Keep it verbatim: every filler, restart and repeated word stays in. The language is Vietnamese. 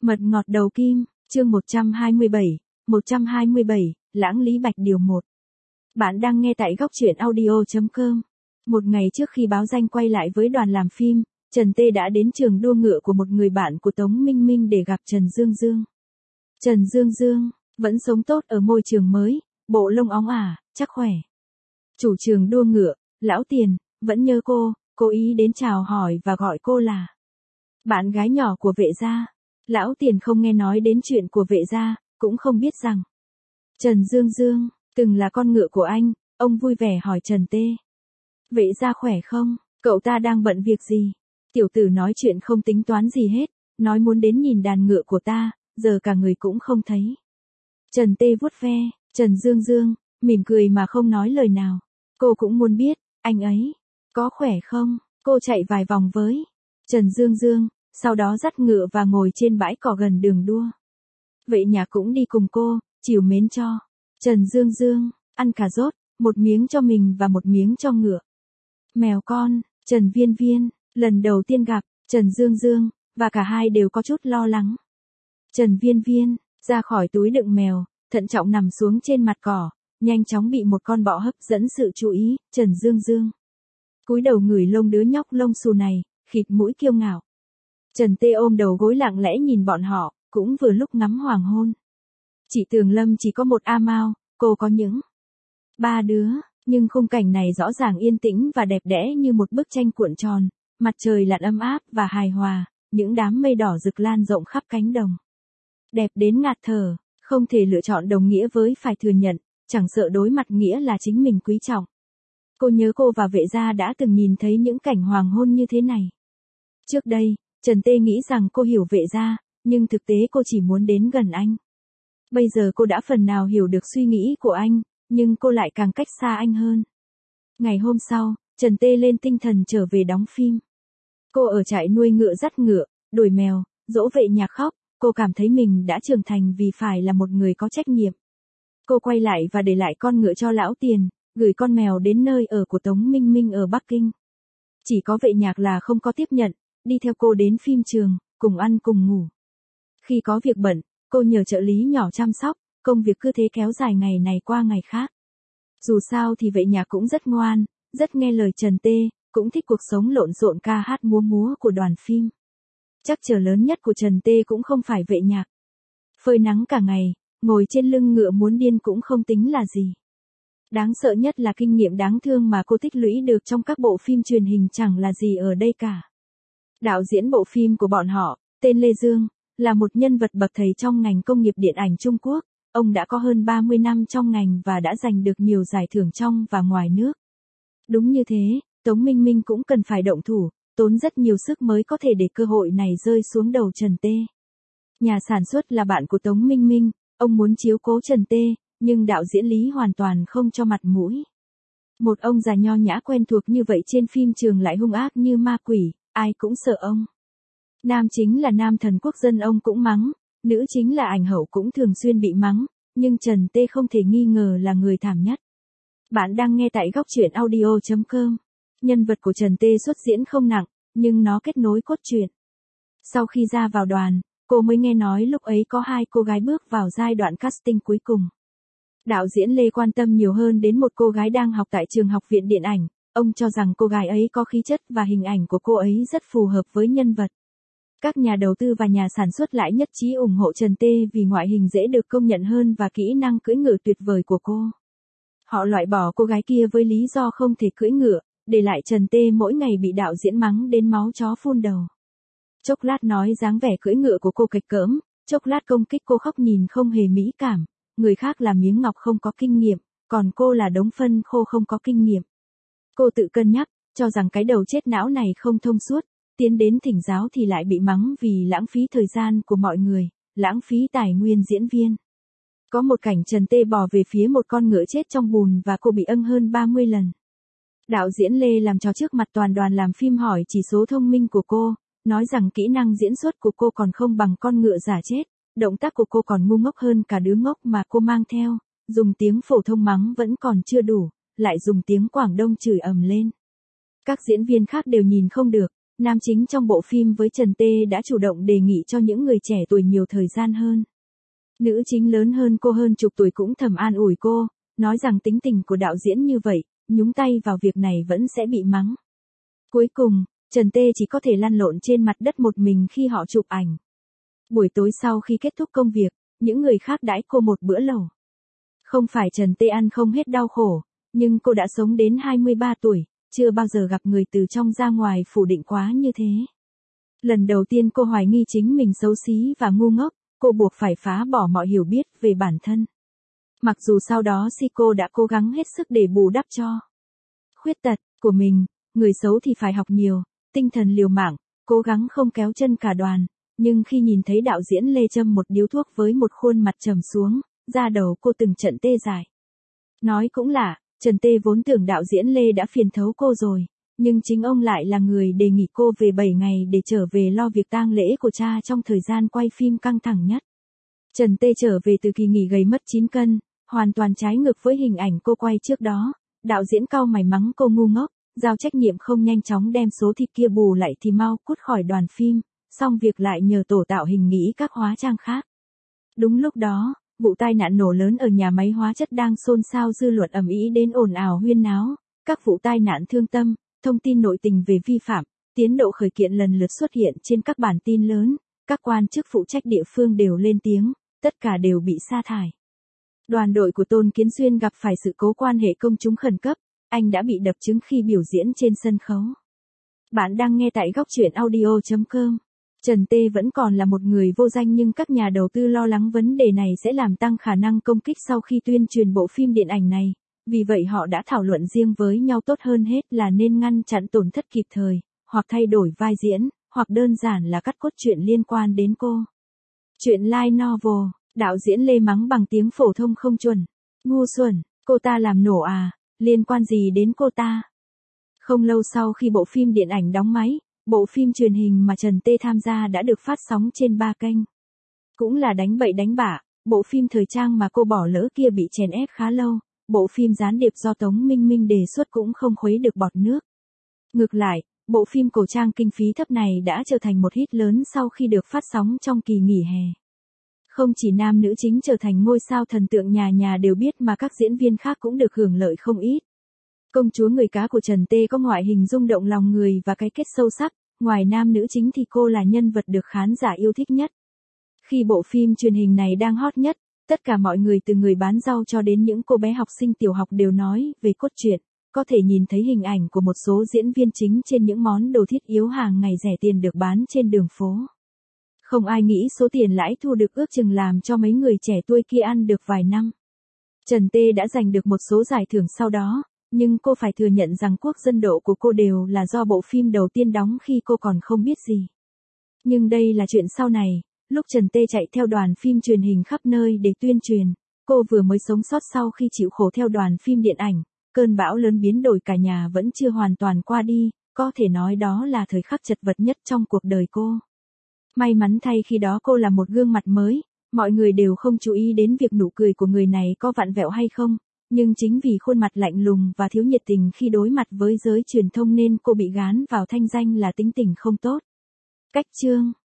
Mật ngọt đầu kim, chương một trăm hai mươi bảy, một trăm hai mươi bảy, Lãng Lý Bạch điều một. Bạn đang nghe tại góc truyện audio chấm com. Một ngày trước khi báo danh quay lại với đoàn làm phim, Trần Tê đã đến trường đua ngựa của một người bạn của Tống Minh Minh để gặp Trần Dương Dương. Trần Dương Dương, vẫn sống tốt ở môi trường mới, bộ lông óng ả, chắc khỏe. Chủ trường đua ngựa, Lão Tiền, vẫn nhớ cô, cố ý đến chào hỏi và gọi cô là bạn gái nhỏ của Vệ gia. Lão Tiền không nghe nói đến chuyện của Vệ gia, cũng không biết rằng Trần Dương Dương từng là con ngựa của anh. Ông vui vẻ hỏi Trần Tê: Vệ gia khỏe không? Cậu ta đang bận việc gì? Tiểu tử nói chuyện không tính toán gì hết, nói muốn đến nhìn đàn ngựa của ta, giờ cả người cũng không thấy. Trần Tê vuốt ve Trần Dương Dương, mỉm cười mà không nói lời nào. Cô cũng muốn biết, anh ấy có khỏe không? Cô chạy vài vòng với Trần Dương Dương, sau đó dắt ngựa và ngồi trên bãi cỏ gần đường đua. Vệ Nhạc cũng đi cùng cô, trìu mến cho Trần Dương Dương ăn cà rốt, một miếng cho mình và một miếng cho ngựa. Mèo con, Trần Viên Viên, lần đầu tiên gặp Trần Dương Dương, và cả hai đều có chút lo lắng. Trần Viên Viên ra khỏi túi đựng mèo, thận trọng nằm xuống trên mặt cỏ, nhanh chóng bị một con bọ hấp dẫn sự chú ý. Trần Dương Dương cúi đầu ngửi lông đứa nhóc lông xù này, khịt mũi kiêu ngạo. Trần Tê ôm đầu gối lặng lẽ nhìn bọn họ, cũng vừa lúc ngắm hoàng hôn. Chị Tường Lâm chỉ có một A Mao, cô có những ba đứa, nhưng khung cảnh này rõ ràng yên tĩnh và đẹp đẽ như một bức tranh cuộn tròn, mặt trời lặn ấm áp và hài hòa, những đám mây đỏ rực lan rộng khắp cánh đồng. Đẹp đến ngạt thở, không thể lựa chọn đồng nghĩa với phải thừa nhận, chẳng sợ đối mặt nghĩa là chính mình quý trọng. Cô nhớ cô và Vệ gia đã từng nhìn thấy những cảnh hoàng hôn như thế này. Trước đây, Trần Tê nghĩ rằng cô hiểu Vệ gia, nhưng thực tế cô chỉ muốn đến gần anh. Bây giờ cô đã phần nào hiểu được suy nghĩ của anh, nhưng cô lại càng cách xa anh hơn. Ngày hôm sau, Trần Tê lên tinh thần trở về đóng phim. Cô ở trại nuôi ngựa dắt ngựa, đuổi mèo, dỗ Vệ Nhạc khóc, cô cảm thấy mình đã trưởng thành vì phải là một người có trách nhiệm. Cô quay lại và để lại con ngựa cho Lão Tiền, gửi con mèo đến nơi ở của Tống Minh Minh ở Bắc Kinh. Chỉ có Vệ Nhạc là không có tiếp nhận, đi theo cô đến phim trường, cùng ăn cùng ngủ. Khi có việc bận, cô nhờ trợ lý nhỏ chăm sóc, công việc cứ thế kéo dài ngày này qua ngày khác. Dù sao thì Vệ Nhạc cũng rất ngoan, rất nghe lời Trần Tê, cũng thích cuộc sống lộn xộn ca hát múa múa của đoàn phim. Trắc trở lớn nhất của Trần Tê cũng không phải Vệ Nhạc. Phơi nắng cả ngày, ngồi trên lưng ngựa muốn điên cũng không tính là gì. Đáng sợ nhất là kinh nghiệm đáng thương mà cô tích lũy được trong các bộ phim truyền hình chẳng là gì ở đây cả. Đạo diễn bộ phim của bọn họ, tên Lê Dương, là một nhân vật bậc thầy trong ngành công nghiệp điện ảnh Trung Quốc. Ông đã có hơn ba mươi năm trong ngành và đã giành được nhiều giải thưởng trong và ngoài nước. Đúng như thế, Tống Minh Minh cũng cần phải động thủ, tốn rất nhiều sức mới có thể để cơ hội này rơi xuống đầu Trần Tê. Nhà sản xuất là bạn của Tống Minh Minh, ông muốn chiếu cố Trần Tê, nhưng đạo diễn Lý hoàn toàn không cho mặt mũi. Một ông già nho nhã quen thuộc như vậy trên phim trường lại hung ác như ma quỷ, ai cũng sợ ông. Nam chính là nam thần quốc dân ông cũng mắng, nữ chính là ảnh hậu cũng thường xuyên bị mắng, nhưng Trần Tê không thể nghi ngờ là người thảm nhất. Bạn đang nghe tại góc truyện audio chấm com. Nhân vật của Trần Tê xuất diễn không nặng, nhưng nó kết nối cốt truyện. Sau khi ra vào đoàn, cô mới nghe nói lúc ấy có hai cô gái bước vào giai đoạn casting cuối cùng. Đạo diễn Lê quan tâm nhiều hơn đến một cô gái đang học tại trường học viện điện ảnh, ông cho rằng cô gái ấy có khí chất và hình ảnh của cô ấy rất phù hợp với nhân vật. Các nhà đầu tư và nhà sản xuất lại nhất trí ủng hộ Trần Tê vì ngoại hình dễ được công nhận hơn và kỹ năng cưỡi ngựa tuyệt vời của cô. Họ loại bỏ cô gái kia với lý do không thể cưỡi ngựa, để lại Trần Tê mỗi ngày bị đạo diễn mắng đến máu chó phun đầu. Chốc lát nói dáng vẻ cưỡi ngựa của cô kịch cỡm, chốc lát công kích cô khóc nhìn không hề mỹ cảm, người khác là miếng ngọc không có kinh nghiệm, còn cô là đống phân khô không có kinh nghiệm. Cô tự cân nhắc, cho rằng cái đầu chết não này không thông suốt, tiến đến thỉnh giáo thì lại bị mắng vì lãng phí thời gian của mọi người, lãng phí tài nguyên diễn viên. Có một cảnh Trần Tê bò về phía một con ngựa chết trong bùn và cô bị âng hơn ba mươi lần. Đạo diễn Lê làm trò trước mặt toàn đoàn làm phim hỏi chỉ số thông minh của cô, nói rằng kỹ năng diễn xuất của cô còn không bằng con ngựa giả chết, động tác của cô còn ngu ngốc hơn cả đứa ngốc mà cô mang theo, dùng tiếng phổ thông mắng vẫn còn chưa đủ, lại dùng tiếng Quảng Đông chửi ầm lên. Các diễn viên khác đều nhìn không được, nam chính trong bộ phim với Trần Tê đã chủ động đề nghị cho những người trẻ tuổi nhiều thời gian hơn. Nữ chính lớn hơn cô hơn chục tuổi cũng thầm an ủi cô, nói rằng tính tình của đạo diễn như vậy, nhúng tay vào việc này vẫn sẽ bị mắng. Cuối cùng, Trần Tê chỉ có thể lăn lộn trên mặt đất một mình khi họ chụp ảnh. Buổi tối sau khi kết thúc công việc, những người khác đãi cô một bữa lẩu. Không phải Trần Tê ăn không hết đau khổ, nhưng cô đã sống đến hai mươi ba tuổi, chưa bao giờ gặp người từ trong ra ngoài phủ định quá như thế. Lần đầu tiên cô hoài nghi chính mình xấu xí và ngu ngốc, cô buộc phải phá bỏ mọi hiểu biết về bản thân. Mặc dù sau đó Siko đã cố gắng hết sức để bù đắp cho khuyết tật của mình, người xấu thì phải học nhiều, tinh thần liều mạng, cố gắng không kéo chân cả đoàn, nhưng khi nhìn thấy đạo diễn Lê châm một điếu thuốc với một khuôn mặt trầm xuống, da đầu cô từng trận tê dại. Nói cũng lạ, Trần Tê vốn tưởng đạo diễn Lê đã phiền thấu cô rồi, nhưng chính ông lại là người đề nghị cô về bảy ngày để trở về lo việc tang lễ của cha trong thời gian quay phim căng thẳng nhất. Trần Tê trở về từ kỳ nghỉ gầy mất chín cân, hoàn toàn trái ngược với hình ảnh cô quay trước đó. Đạo diễn cau mày mắng cô ngu ngốc, giao trách nhiệm không nhanh chóng đem số thịt kia bù lại thì mau cút khỏi đoàn phim, xong việc lại nhờ tổ tạo hình nghĩ các hóa trang khác. Đúng lúc đó, vụ tai nạn nổ lớn ở nhà máy hóa chất đang xôn xao, dư luận ầm ĩ đến ồn ào huyên náo, các vụ tai nạn thương tâm, thông tin nội tình về vi phạm, tiến độ khởi kiện lần lượt xuất hiện trên các bản tin lớn, các quan chức phụ trách địa phương đều lên tiếng, tất cả đều bị sa thải. Đoàn đội của Tôn Kiến Xuyên gặp phải sự cố quan hệ công chúng khẩn cấp, anh đã bị đập trứng khi biểu diễn trên sân khấu. Bạn đang nghe tại góc truyện audio chấm com. Trần Tê vẫn còn là một người vô danh nhưng các nhà đầu tư lo lắng vấn đề này sẽ làm tăng khả năng công kích sau khi tuyên truyền bộ phim điện ảnh này. Vì vậy họ đã thảo luận riêng với nhau tốt hơn hết là nên ngăn chặn tổn thất kịp thời, hoặc thay đổi vai diễn, hoặc đơn giản là cắt cốt truyện liên quan đến cô. Chuyện light novel, đạo diễn Lê mắng bằng tiếng phổ thông không chuẩn. Ngu xuẩn, cô ta làm nổ à, liên quan gì đến cô ta? Không lâu sau khi bộ phim điện ảnh đóng máy, bộ phim truyền hình mà Trần Tê tham gia đã được phát sóng trên ba kênh. Cũng là đánh bậy đánh bạ, bộ phim thời trang mà cô bỏ lỡ kia bị chèn ép khá lâu, bộ phim gián điệp do Tống Minh Minh đề xuất cũng không khuấy được bọt nước. Ngược lại, bộ phim cổ trang kinh phí thấp này đã trở thành một hit lớn sau khi được phát sóng trong kỳ nghỉ hè. Không chỉ nam nữ chính trở thành ngôi sao thần tượng nhà nhà đều biết mà các diễn viên khác cũng được hưởng lợi không ít. Công chúa người cá của Trần Tê có ngoại hình rung động lòng người và cái kết sâu sắc, ngoài nam nữ chính thì cô là nhân vật được khán giả yêu thích nhất. Khi bộ phim truyền hình này đang hot nhất, tất cả mọi người từ người bán rau cho đến những cô bé học sinh tiểu học đều nói về cốt truyện, có thể nhìn thấy hình ảnh của một số diễn viên chính trên những món đồ thiết yếu hàng ngày rẻ tiền được bán trên đường phố. Không ai nghĩ số tiền lãi thu được ước chừng làm cho mấy người trẻ tuổi kia ăn được vài năm. Trần Tê đã giành được một số giải thưởng sau đó, nhưng cô phải thừa nhận rằng quốc dân độ của cô đều là do bộ phim đầu tiên đóng khi cô còn không biết gì. Nhưng đây là chuyện sau này, lúc Trần Tê chạy theo đoàn phim truyền hình khắp nơi để tuyên truyền, cô vừa mới sống sót sau khi chịu khổ theo đoàn phim điện ảnh, cơn bão lớn biến đổi cả nhà vẫn chưa hoàn toàn qua đi, có thể nói đó là thời khắc chật vật nhất trong cuộc đời cô. May mắn thay khi đó cô là một gương mặt mới, mọi người đều không chú ý đến việc nụ cười của người này có vặn vẹo hay không, nhưng chính vì khuôn mặt lạnh lùng và thiếu nhiệt tình khi đối mặt với giới truyền thông nên cô bị gán vào thanh danh là tính tình không tốt. Cách chương